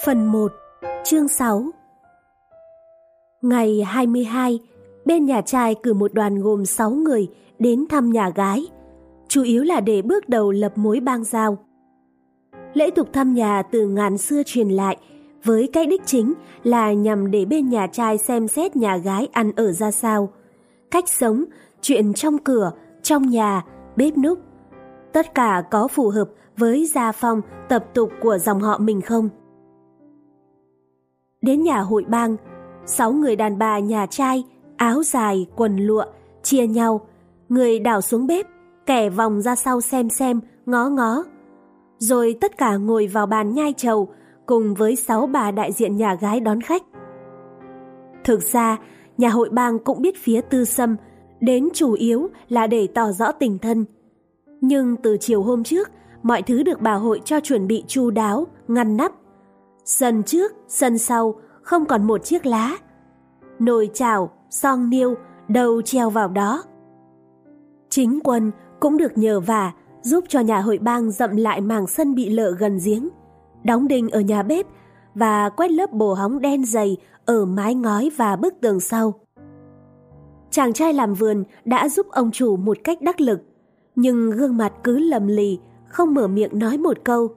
Phần 1, chương 6. Ngày 22, bên nhà trai cử một đoàn gồm 6 người đến thăm nhà gái, chủ yếu là để bước đầu lập mối bang giao. Lễ tục thăm nhà từ ngàn xưa truyền lại, với cái đích chính là nhằm để bên nhà trai xem xét nhà gái ăn ở ra sao, cách sống, chuyện trong cửa, trong nhà, bếp núc. Tất cả có phù hợp với gia phong, tập tục của dòng họ mình không? Đến nhà hội bang, 6 người đàn bà nhà trai, áo dài, quần lụa, chia nhau, người đảo xuống bếp, kẻ vòng ra sau xem, ngó ngó. Rồi tất cả ngồi vào bàn nhai trầu, cùng với 6 bà đại diện nhà gái đón khách. Thực ra, nhà hội bang cũng biết phía Tư Sâm, đến chủ yếu là để tỏ rõ tình thân. Nhưng từ chiều hôm trước, mọi thứ được bà hội cho chuẩn bị chu đáo, ngăn nắp. Sân trước, sân sau, không còn một chiếc lá. Nồi chảo, son niêu, đầu treo vào đó. Chính Quân cũng được nhờ vả giúp cho nhà hội bang dậm lại mảng sân bị lở gần giếng, đóng đinh ở nhà bếp và quét lớp bồ hóng đen dày ở mái ngói và bức tường sau. Chàng trai làm vườn đã giúp ông chủ một cách đắc lực, nhưng gương mặt cứ lầm lì, không mở miệng nói một câu.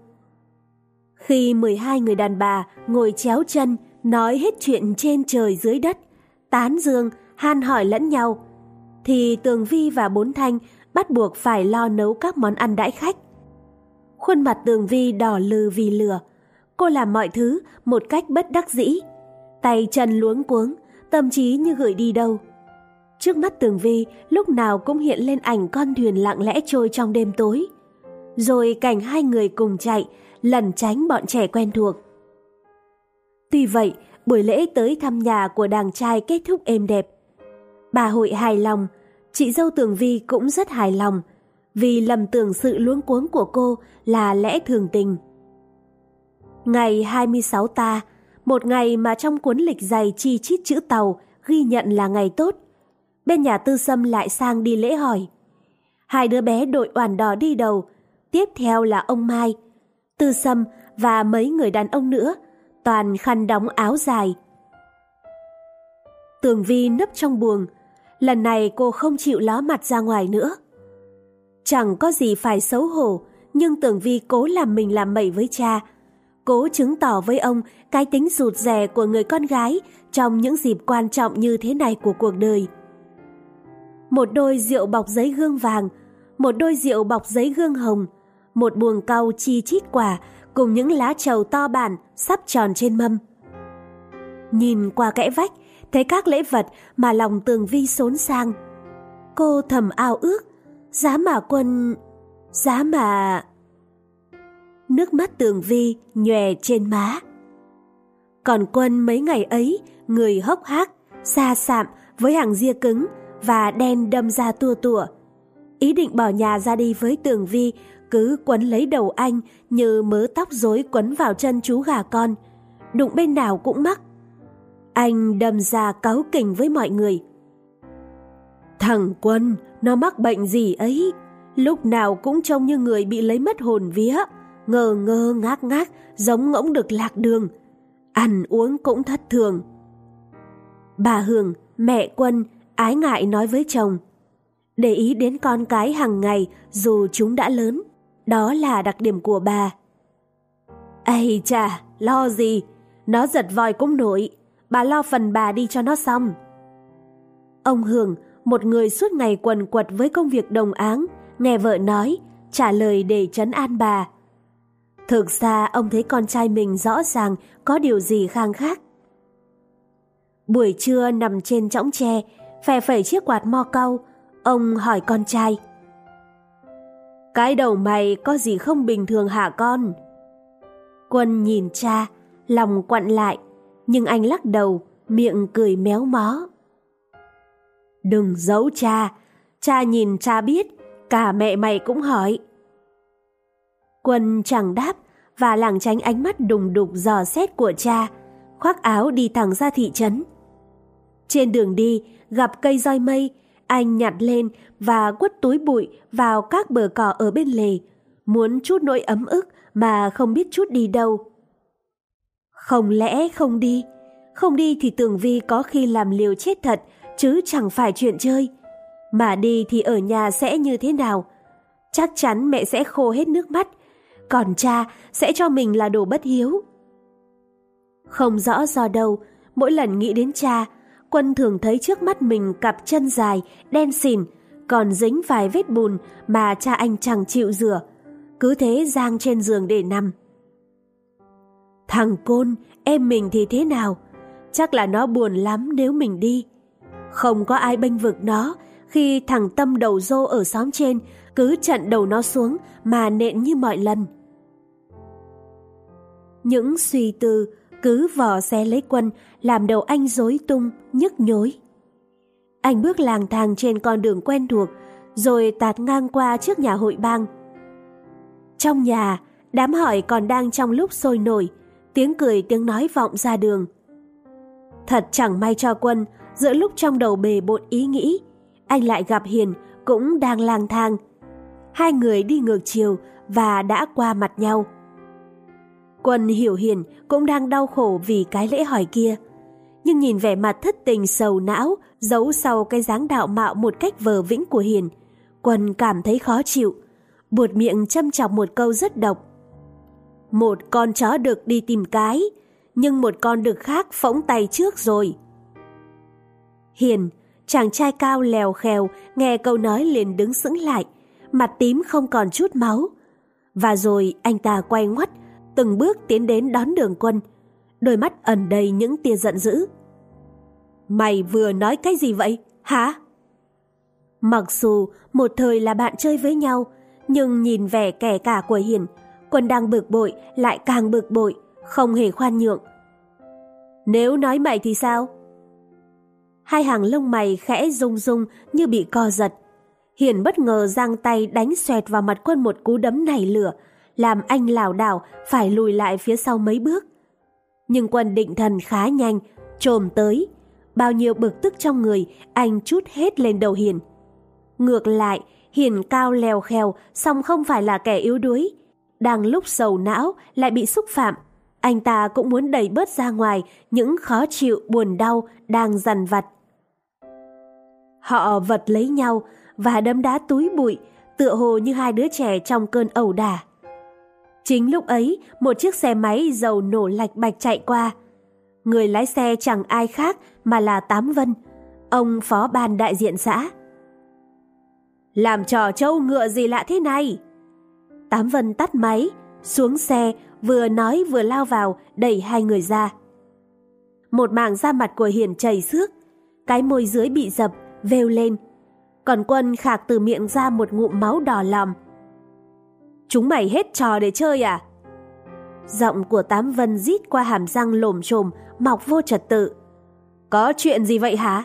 Khi 12 người đàn bà ngồi chéo chân nói hết chuyện trên trời dưới đất, tán dương, han hỏi lẫn nhau, thì Tường Vi và Bốn Thanh bắt buộc phải lo nấu các món ăn đãi khách. Khuôn mặt Tường Vi đỏ lừ vì lửa, cô làm mọi thứ một cách bất đắc dĩ, tay chân luống cuống, tâm trí như gửi đi đâu. Trước mắt Tường Vi lúc nào cũng hiện lên ảnh con thuyền lặng lẽ trôi trong đêm tối, rồi cảnh hai người cùng chạy, lẩn tránh bọn trẻ quen thuộc. Tuy vậy, buổi lễ tới thăm nhà của đàng trai kết thúc êm đẹp. Bà hội hài lòng, chị dâu Tường Vi cũng rất hài lòng, vì lầm tưởng sự luống cuống của cô là lẽ thường tình. Ngày 26 ta, một ngày mà trong cuốn lịch dày chi chít chữ Tàu ghi nhận là ngày tốt, bên nhà Tư Sâm lại sang đi lễ hỏi. 2 đứa bé đội oản đỏ đi đầu, tiếp theo là ông Mai, Tư Sâm và mấy người đàn ông nữa, toàn khăn đóng áo dài. Tường Vi nấp trong buồng, lần này cô không chịu ló mặt ra ngoài nữa. Chẳng có gì phải xấu hổ, nhưng Tường Vi cố làm mình làm bậy với cha, cố chứng tỏ với ông cái tính rụt rè của người con gái trong những dịp quan trọng như thế này của cuộc đời. Một đôi rượu bọc giấy gương vàng, một đôi rượu bọc giấy gương hồng, một buồng cau chi chít quả cùng những lá trầu to bản sắp tròn trên mâm. Nhìn qua kẽ vách, thấy các lễ vật mà lòng Tường Vi xốn sang. Cô thầm ao ước, giá mà... Nước mắt Tường Vi nhòe trên má. Còn Quân mấy ngày ấy, người hốc hác, xa sạm với hàng ria cứng và đen đâm ra tua tủa. Ý định bỏ nhà ra đi với Tường Vi cứ quấn lấy đầu anh như mớ tóc rối quấn vào chân chú gà con, đụng bên nào cũng mắc. Anh đâm ra cáu kỉnh với mọi người. Thằng Quân, nó mắc bệnh gì ấy, lúc nào cũng trông như người bị lấy mất hồn vía, ngơ ngơ ngác ngác giống ngỗng được lạc đường, ăn uống cũng thất thường. Bà Hường, mẹ Quân, ái ngại nói với chồng, để ý đến con cái hàng ngày dù chúng đã lớn, đó là đặc điểm của bà. Ây chà, lo gì, nó giật vòi cũng nổi, bà lo phần bà đi cho nó xong. Ông Hường, một người suốt ngày quần quật với công việc đồng áng, nghe vợ nói, trả lời để trấn an bà. Thực ra ông thấy con trai mình rõ ràng có điều gì khang khác. Buổi trưa nằm trên chõng tre, phè phẩy chiếc quạt mo cau, ông hỏi con trai. Cái đầu mày có gì không bình thường hả con? Quân nhìn cha, lòng quặn lại, nhưng anh lắc đầu, miệng cười méo mó. Đừng giấu cha nhìn cha biết, cả mẹ mày cũng hỏi. Quân chẳng đáp và lảng tránh ánh mắt đùng đục dò xét của cha, khoác áo đi thẳng ra thị trấn. Trên đường đi, gặp cây roi mây, anh nhặt lên và quất túi bụi vào các bờ cỏ ở bên lề, muốn trút nỗi ấm ức mà không biết trút đi đâu. Không lẽ không đi? Không đi thì Tường Vi có khi làm liều chết thật, chứ chẳng phải chuyện chơi. Mà đi thì ở nhà sẽ như thế nào? Chắc chắn mẹ sẽ khô hết nước mắt, còn cha sẽ cho mình là đồ bất hiếu. Không rõ do đâu, mỗi lần nghĩ đến cha, Quân thường thấy trước mắt mình cặp chân dài, đen xỉn, còn dính vài vết bùn mà cha anh chẳng chịu rửa, cứ thế giang trên giường để nằm. Thằng Côn, em mình thì thế nào? Chắc là nó buồn lắm nếu mình đi. Không có ai bênh vực nó khi thằng Tâm đầu rô ở xóm trên cứ chặn đầu nó xuống mà nện như mọi lần. Những suy tư cứ vò xe lấy Quân làm đầu anh rối tung, nhức nhối. Anh bước lang thang trên con đường quen thuộc, rồi tạt ngang qua trước nhà hội bang. Trong nhà, đám hỏi còn đang trong lúc sôi nổi, tiếng cười tiếng nói vọng ra đường. Thật chẳng may cho Quân, giữa lúc trong đầu bề bộn ý nghĩ, anh lại gặp Hiền cũng đang lang thang. Hai người đi ngược chiều và đã qua mặt nhau. Quân hiểu Hiền cũng đang đau khổ vì cái lễ hỏi kia, nhưng nhìn vẻ mặt thất tình sầu não giấu sau cái dáng đạo mạo một cách vờ vĩnh của Hiền, Quân cảm thấy khó chịu, buột miệng châm chọc một câu rất độc. Một con chó đực đi tìm cái, nhưng một con đực khác phóng tay trước rồi. Hiền, chàng trai cao lèo khèo, nghe câu nói liền đứng sững lại, mặt tím không còn chút máu. Và rồi anh ta quay ngoắt, từng bước tiến đến đón Đường Quân, đôi mắt ẩn đầy những tia giận dữ. Mày vừa nói cái gì vậy, hả? Mặc dù một thời là bạn chơi với nhau, nhưng nhìn vẻ kẻ cả của Hiền, Quân đang bực bội lại càng bực bội, không hề khoan nhượng. Nếu nói mày thì sao? Hai hàng lông mày khẽ rung rung như bị co giật. Hiền bất ngờ giang tay đánh xoẹt vào mặt Quân một cú đấm nảy lửa, làm anh lảo đảo phải lùi lại phía sau mấy bước. Nhưng Quân định thần khá nhanh, chồm tới. Bao nhiêu bực tức trong người anh trút hết lên đầu Hiền. Ngược lại, Hiền cao lèo khèo, song không phải là kẻ yếu đuối. Đang lúc sầu não lại bị xúc phạm, anh ta cũng muốn đẩy bớt ra ngoài những khó chịu buồn đau đang dằn vặt. Họ vật lấy nhau và đấm đá túi bụi, tựa hồ như hai đứa trẻ trong cơn ẩu đả. Chính lúc ấy, một chiếc xe máy dầu nổ lạch bạch chạy qua. Người lái xe chẳng ai khác mà là Tám Vân, ông phó ban đại diện xã. Làm trò trâu ngựa gì lạ thế này? Tám Vân tắt máy, xuống xe, vừa nói vừa lao vào, đẩy hai người ra. Một mảng da mặt của Hiền chảy xước, cái môi dưới bị dập, vêu lên. Còn Quân khạc từ miệng ra một ngụm máu đỏ lòm. Chúng mày hết trò để chơi à? Giọng của Tám Vân rít qua hàm răng lồm chồm, mọc vô trật tự. Có chuyện gì vậy hả?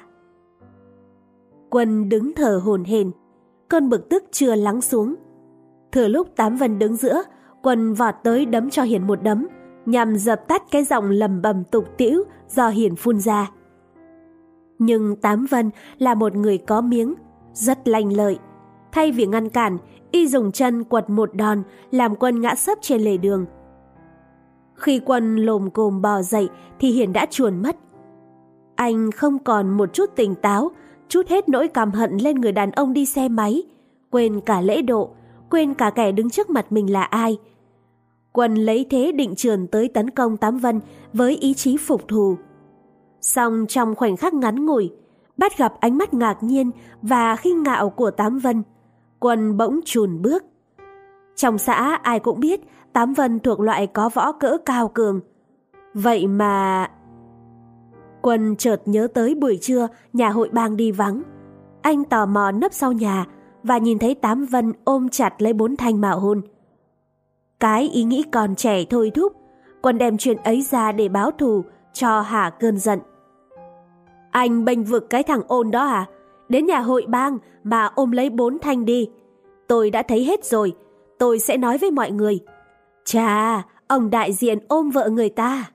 Quân đứng thở hổn hển, cơn bực tức chưa lắng xuống. Thừa lúc Tám Vân đứng giữa, Quân vọt tới đấm cho Hiền một đấm, nhằm dập tắt cái giọng lầm bầm tục tĩu do Hiền phun ra. Nhưng Tám Vân là một người có miếng, rất lanh lợi. Thay vì ngăn cản, y dùng chân quật một đòn, làm Quân ngã sấp trên lề đường. Khi Quân lồm cồm bò dậy thì Hiền đã chuồn mất. Anh không còn một chút tỉnh táo, trút hết nỗi căm hận lên người đàn ông đi xe máy, quên cả lễ độ, quên cả kẻ đứng trước mặt mình là ai. Quân lấy thế định chườn tới tấn công Tám Vân với ý chí phục thù. Song trong khoảnh khắc ngắn ngủi, bắt gặp ánh mắt ngạc nhiên và khinh ngạo của Tám Vân, Quân bỗng chùn bước. Trong xã ai cũng biết Tám Vân thuộc loại có võ cỡ cao cường. Vậy mà... Quân chợt nhớ tới buổi trưa nhà hội bang đi vắng. Anh tò mò nấp sau nhà và nhìn thấy Tám Vân ôm chặt lấy Bốn Thanh mà hôn. Cái ý nghĩ còn trẻ thôi thúc, Quân đem chuyện ấy ra để báo thù cho hả cơn giận. Anh bênh vực cái thằng ôn đó à? Đến nhà hội bang mà ôm lấy Bốn Thanh đi. Tôi đã thấy hết rồi, tôi sẽ nói với mọi người. Chà, ông đại diện ôm vợ người ta.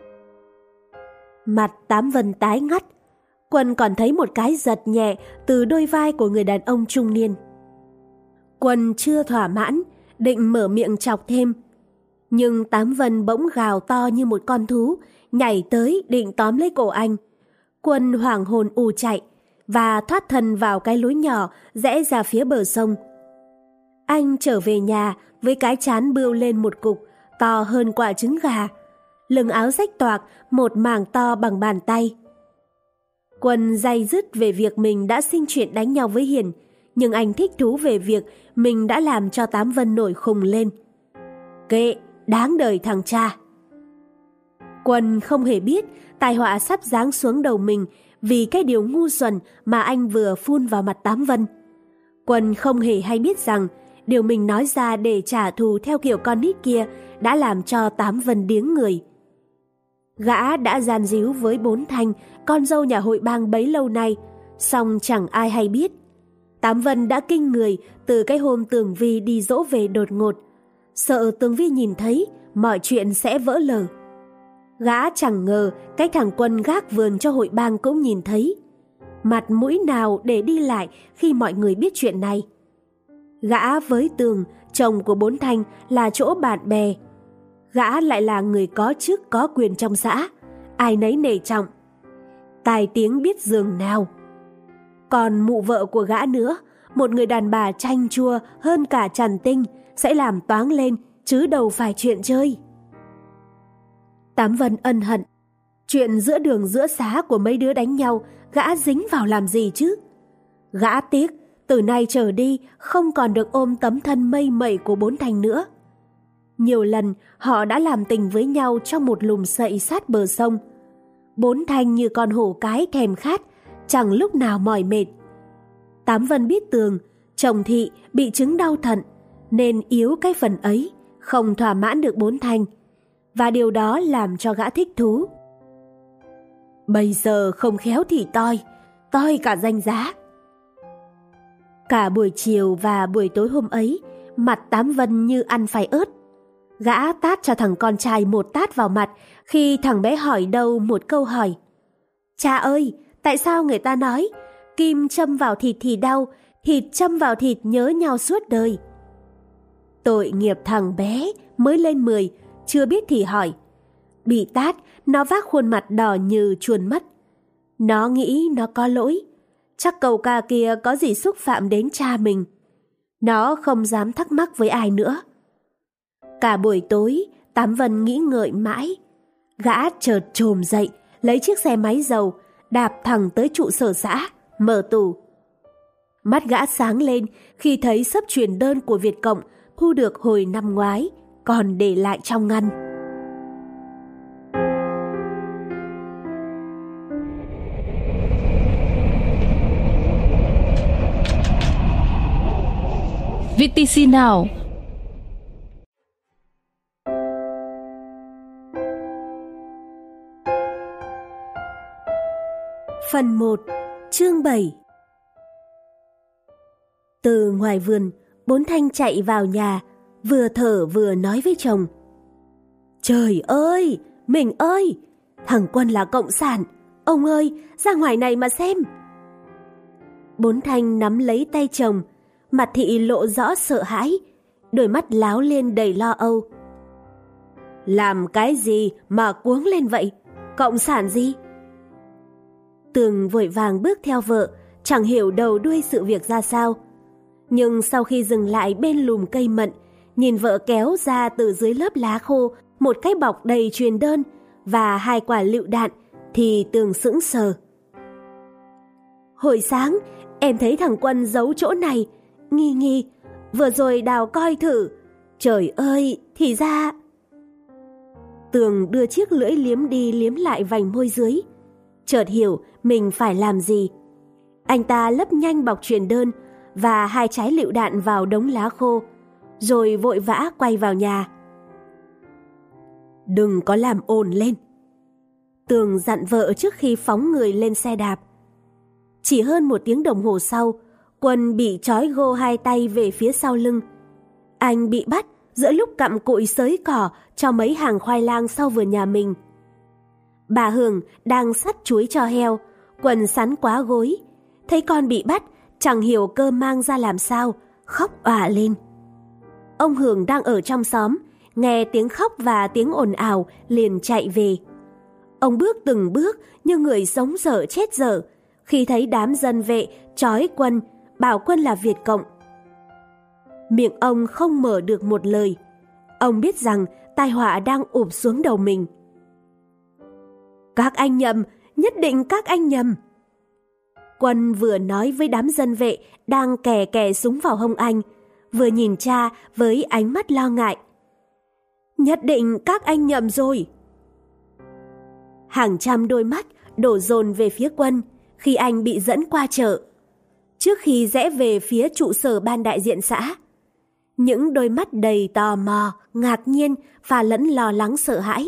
Mặt Tám Vân tái ngắt. Quân còn thấy một cái giật nhẹ từ đôi vai của người đàn ông trung niên. Quân chưa thỏa mãn, định mở miệng chọc thêm. Nhưng Tám Vân bỗng gào to như một con thú, nhảy tới định tóm lấy cổ anh. Quân hoảng hồn ù chạy và thoát thân vào cái lối nhỏ rẽ ra phía bờ sông. Anh trở về nhà với cái trán bươu lên một cục to hơn quả trứng gà, lưng áo rách toạc một mảng to bằng bàn tay. Quân day dứt về việc mình đã sinh chuyện đánh nhau với Hiền, nhưng anh thích thú về việc mình đã làm cho Tám Vân nổi khùng lên. Kệ, đáng đời thằng cha. Quân không hề biết tai họa sắp giáng xuống đầu mình vì cái điều ngu xuẩn mà anh vừa phun vào mặt Tám Vân. Quân không hề hay biết rằng điều mình nói ra để trả thù theo kiểu con nít kia đã làm cho Tám Vân điếng người. Gã đã gian díu với Bốn Thanh, con dâu nhà hội bang bấy lâu nay, song chẳng ai hay biết. Tám Vân đã kinh người từ cái hôm Tường Vi đi dỗ về đột ngột, sợ Tường Vi nhìn thấy mọi chuyện sẽ vỡ lở. Gã chẳng ngờ cái thằng Quân gác vườn cho hội bang cũng nhìn thấy. Mặt mũi nào để đi lại khi mọi người biết chuyện này. Gã với Tường, chồng của Bốn Thanh, là chỗ bạn bè. Gã lại là người có chức có quyền trong xã, ai nấy nể trọng. Tai tiếng biết giường nào. Còn mụ vợ của gã nữa, một người đàn bà chanh chua hơn cả Trần Tinh, sẽ làm toáng lên chứ đâu phải chuyện chơi. Tám Vân ân hận. Chuyện giữa đường giữa xá của mấy đứa đánh nhau, gã dính vào làm gì chứ? Gã tiếc, từ nay trở đi không còn được ôm tấm thân mây mẩy của Bốn Thanh nữa. Nhiều lần họ đã làm tình với nhau trong một lùm sậy sát bờ sông. Bốn Thanh như con hổ cái thèm khát, chẳng lúc nào mỏi mệt. Tám Vân biết Tường, chồng Thị bị chứng đau thận, nên yếu cái phần ấy, không thỏa mãn được Bốn Thanh. Và điều đó làm cho gã thích thú. Bây giờ không khéo thì toi cả danh giá. Cả buổi chiều và buổi tối hôm ấy, mặt Tám Vân như ăn phải ớt. Gã tát cho thằng con trai một tát vào mặt khi thằng bé hỏi đâu một câu hỏi. Cha ơi, tại sao người ta nói kim châm vào thịt thì đau, thịt châm vào thịt nhớ nhau suốt đời? Tội nghiệp thằng bé mới lên 10, chưa biết thì hỏi. Bị tát, nó vác khuôn mặt đỏ như chuồn mất. Nó nghĩ nó có lỗi. Chắc cậu ca kia có gì xúc phạm đến cha mình. Nó không dám thắc mắc với ai nữa. Cả buổi tối, Tám Vân nghĩ ngợi mãi. Gã chợt chồm dậy, lấy chiếc xe máy dầu, đạp thẳng tới trụ sở xã, mở tủ. Mắt gã sáng lên khi thấy xấp truyền đơn của Việt Cộng thu được hồi năm ngoái, còn để lại trong ngăn. VTC Now. Phần 1, chương 7. Từ ngoài vườn, Bốn Thanh chạy vào nhà, vừa thở vừa nói với chồng. Trời ơi, mình ơi, thằng Quân là cộng sản. Ông ơi, ra ngoài này mà xem. Bốn Thanh nắm lấy tay chồng, mặt Thị lộ rõ sợ hãi, đôi mắt láo lên đầy lo âu. Làm cái gì mà cuống lên vậy? Cộng sản gì? Tường vội vàng bước theo vợ, chẳng hiểu đầu đuôi sự việc ra sao. Nhưng sau khi dừng lại bên lùm cây mận, nhìn vợ kéo ra từ dưới lớp lá khô một cái bọc đầy truyền đơn và 2 quả lựu đạn, thì Tường sững sờ. Hồi sáng em thấy thằng Quân giấu chỗ này, nghi, vừa rồi đào coi thử. Trời ơi, thì ra... Tường đưa chiếc lưỡi liếm đi liếm lại vành môi dưới, chợt hiểu mình phải làm gì. Anh ta lấp nhanh bọc truyền đơn và 2 trái lựu đạn vào đống lá khô, rồi vội vã quay vào nhà. Đừng có làm ồn lên, Tường dặn vợ trước khi phóng người lên xe đạp. Chỉ hơn 1 tiếng đồng hồ sau, Quân bị trói gô 2 tay về phía sau lưng. Anh bị bắt giữa lúc cặm cụi xới cỏ cho mấy hàng khoai lang sau vườn nhà mình. Bà Hường đang sắt chuối cho heo, quần sắn quá gối, thấy con bị bắt, chẳng hiểu cơm mang ra làm sao, khóc òa lên. Ông Hường đang ở trong xóm, nghe tiếng khóc và tiếng ồn ào liền chạy về. Ông bước từng bước như người sống dở chết dở khi thấy đám dân vệ trói Quân, bảo Quân là Việt Cộng. Miệng ông không mở được một lời. Ông biết rằng tai họa đang ụp xuống đầu mình. Các anh nhầm, nhất định các anh nhầm. Quân vừa nói với đám dân vệ đang kè kè súng vào hông anh, vừa nhìn cha với ánh mắt lo ngại. Nhất định các anh nhầm rồi. Hàng trăm đôi mắt đổ dồn về phía Quân khi anh bị dẫn qua chợ. Trước khi rẽ về phía trụ sở ban đại diện xã, những đôi mắt đầy tò mò, ngạc nhiên và lẫn lo lắng sợ hãi.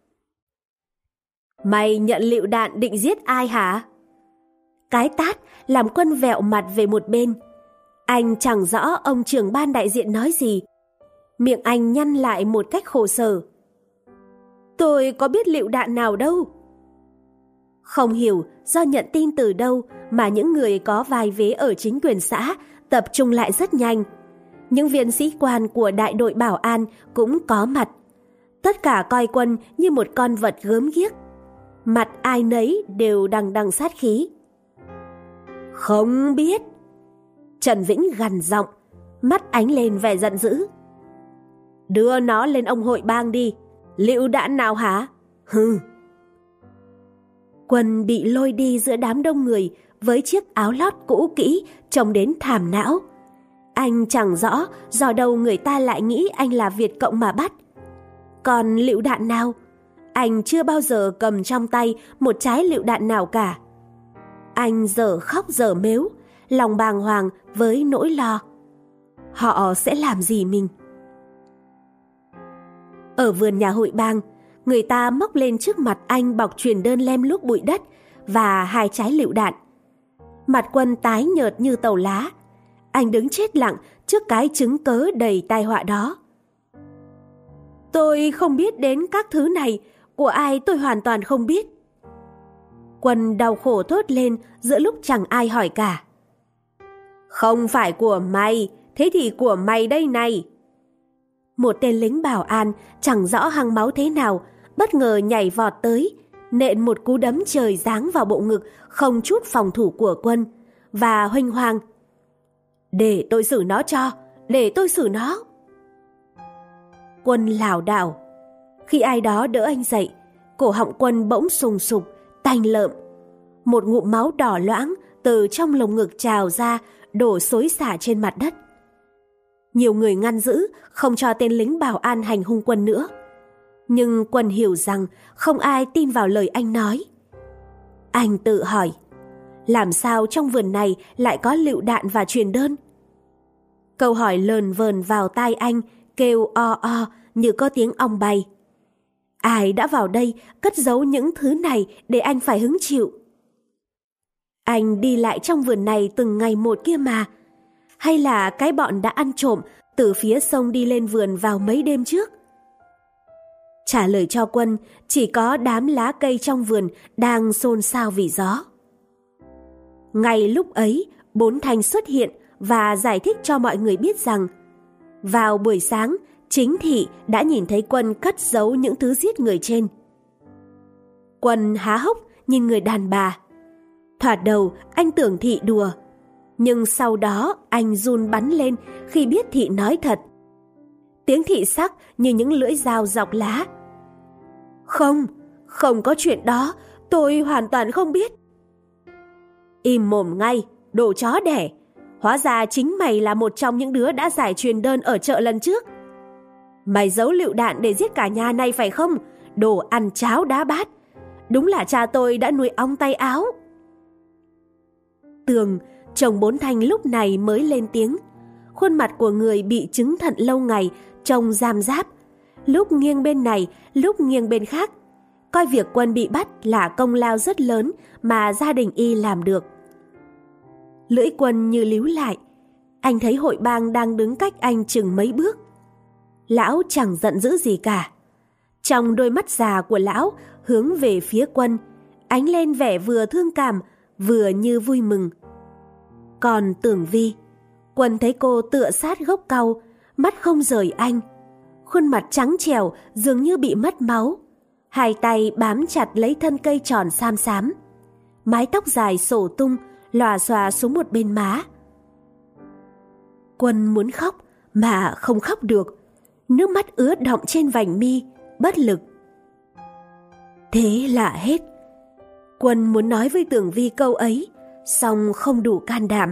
Mày nhận lựu đạn định giết ai hả? Cái tát làm Quân vẹo mặt về một bên. Anh chẳng rõ ông trưởng ban đại diện nói gì. Miệng anh nhăn lại một cách khổ sở. Tôi có biết lựu đạn nào đâu. Không hiểu do nhận tin từ đâu mà những người có vai vế ở chính quyền xã tập trung lại rất nhanh. Những viên sĩ quan của đại đội bảo an cũng có mặt. Tất cả coi Quân như một con vật gớm ghiếc. Mặt ai nấy đều đằng đằng sát khí. Không biết. Trần Vĩnh gằn giọng, mắt ánh lên vẻ giận dữ. Đưa nó lên ông hội bang đi. Lựu đạn nào hả? Hừ. Quân bị lôi đi giữa đám đông người với chiếc áo lót cũ kỹ trông đến thảm não. Anh chẳng rõ do đâu người ta lại nghĩ anh là Việt Cộng mà bắt. Còn lựu đạn nào? Anh chưa bao giờ cầm trong tay một trái lựu đạn nào cả. Anh dở khóc dở mếu, lòng bàng hoàng với nỗi lo. Họ sẽ làm gì mình? Ở vườn nhà hội bang, người ta móc lên trước mặt anh bọc truyền đơn lem luốc bụi đất và 2 trái lựu đạn. Mặt Quân tái nhợt như tàu lá. Anh đứng chết lặng trước cái chứng cớ đầy tai họa đó. Tôi không biết đến các thứ này, của ai tôi hoàn toàn không biết. Quân đau khổ thốt lên giữa lúc chẳng ai hỏi cả. Không phải của mày, thế thì của mày đây này. Một tên lính bảo an chẳng rõ hăng máu thế nào bất ngờ nhảy vọt tới, nện một cú đấm trời giáng vào bộ ngực không chút phòng thủ của Quân và huênh hoang. Để tôi xử nó cho, để tôi xử nó. Quân lảo đảo. Khi ai đó đỡ anh dậy, cổ họng Quân bỗng sùng sục, tanh lợm. Một ngụm máu đỏ loãng từ trong lồng ngực trào ra, đổ xối xả trên mặt đất. Nhiều người ngăn giữ, không cho tên lính bảo an hành hung Quân nữa. Nhưng Quân hiểu rằng không ai tin vào lời anh nói. Anh tự hỏi, làm sao trong vườn này lại có lựu đạn và truyền đơn? Câu hỏi lờn vờn vào tai anh, kêu o o như có tiếng ong bay. Ai đã vào đây cất giấu những thứ này để anh phải hứng chịu? Anh đi lại trong vườn này từng ngày một kia mà. Hay là cái bọn đã ăn trộm từ phía sông đi lên vườn vào mấy đêm trước? Trả lời cho Quân chỉ có đám lá cây trong vườn đang xôn xao vì gió. Ngay lúc ấy, Bốn Thanh xuất hiện và giải thích cho mọi người biết rằng vào buổi sáng, chính Thị đã nhìn thấy Quân cất giấu những thứ giết người trên. Quân há hốc nhìn người đàn bà. Thoạt đầu anh tưởng Thị đùa, nhưng sau đó anh run bắn lên khi biết Thị nói thật. Tiếng Thị sắc như những lưỡi dao dọc lá. Không có chuyện đó, tôi hoàn toàn không biết. Im mồm ngay, đồ chó đẻ. Hóa ra chính mày là một trong những đứa đã giải truyền đơn ở chợ lần trước. Mày giấu lựu đạn để giết cả nhà này phải không? Đồ ăn cháo đá bát. Đúng là cha tôi đã nuôi ong tay áo. Tường, chồng Bốn Thanh lúc này mới lên tiếng. Khuôn mặt của người bị chứng thận lâu ngày trông giam giáp, lúc nghiêng bên này, lúc nghiêng bên khác. Coi việc Quân bị bắt là công lao rất lớn mà gia đình y làm được. Lưỡi Quân như líu lại. Anh thấy hội bang đang đứng cách anh chừng mấy bước. Lão chẳng giận dữ gì cả. Trong đôi mắt già của lão hướng về phía Quân, ánh lên vẻ vừa thương cảm vừa như vui mừng. Còn Tưởng Vi, Quân thấy cô tựa sát gốc cau, mắt không rời anh. khuôn mặt trắng trẻo dường như bị mất máu. Hai tay bám chặt lấy thân cây tròn xám xám. Mái tóc dài xổ tung, lòa xòa xuống một bên má. Quân muốn khóc mà không khóc được. Nước mắt ứa đọng trên vành mi, bất lực. Thế là hết. Quân muốn nói với Tưởng Vi câu ấy, song không đủ can đảm.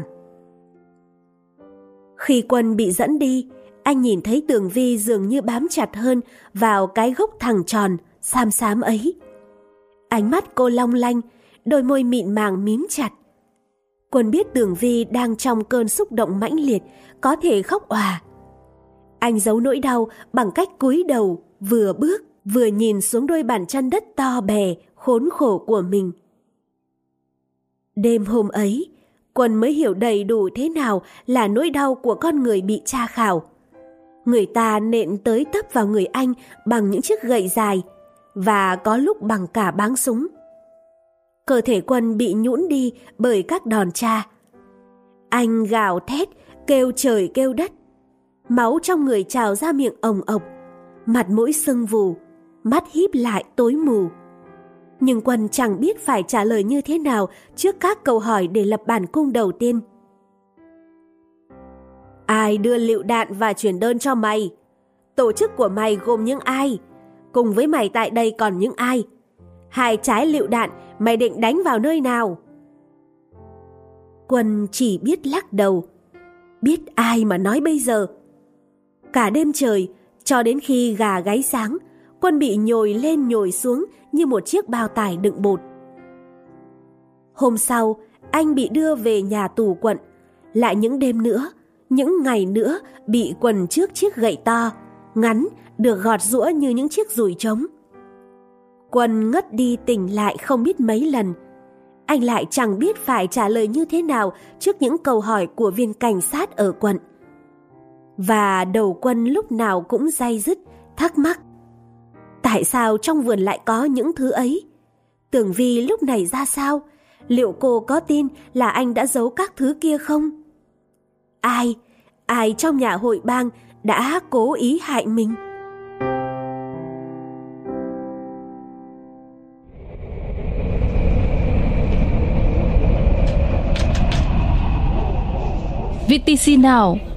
Khi Quân bị dẫn đi, anh nhìn thấy Tưởng Vi dường như bám chặt hơn vào cái gốc thẳng tròn, xám xám ấy. Ánh mắt cô long lanh, đôi môi mịn màng mím chặt. Quân biết Tưởng Vi đang trong cơn xúc động mãnh liệt, có thể khóc òa. Anh giấu nỗi đau bằng cách cúi đầu, vừa bước, vừa nhìn xuống đôi bàn chân đất to bè, khốn khổ của mình. Đêm hôm ấy, Quân mới hiểu đầy đủ thế nào là nỗi đau của con người bị tra khảo. Người ta nện tới tấp vào người anh bằng những chiếc gậy dài, và có lúc bằng cả báng súng. Cơ thể Quân bị nhũn đi bởi các đòn tra. Anh gào thét, kêu trời kêu đất. Máu trong người trào ra miệng ồng ộc, mặt mũi sưng vù, mắt híp lại tối mù. Nhưng Quân chẳng biết phải trả lời như thế nào trước các câu hỏi để lập bản cung đầu tiên. Ai đưa lựu đạn và chuyển đơn cho mày? Tổ chức của mày gồm những ai? Cùng với mày tại đây còn những ai? 2 trái lựu đạn mày định đánh vào nơi nào? Quân chỉ biết lắc đầu. Biết ai mà nói bây giờ? Cả đêm trời, cho đến khi gà gáy sáng, Quân bị nhồi lên nhồi xuống như một chiếc bao tải đựng bột. Hôm sau, anh bị đưa về nhà tù quận. Lại những đêm nữa, những ngày nữa bị quần trước chiếc gậy to, ngắn, được gọt giũa như những chiếc dùi trống. Quân ngất đi tỉnh lại không biết mấy lần. Anh lại chẳng biết phải trả lời như thế nào trước những câu hỏi của viên cảnh sát ở quận. Và đầu Quân lúc nào cũng day dứt, thắc mắc. Tại sao trong vườn lại có những thứ ấy? Tưởng Vi lúc này ra sao? Liệu cô có tin là anh đã giấu các thứ kia không? Ai trong nhà hội bang đã cố ý hại mình? VTC Now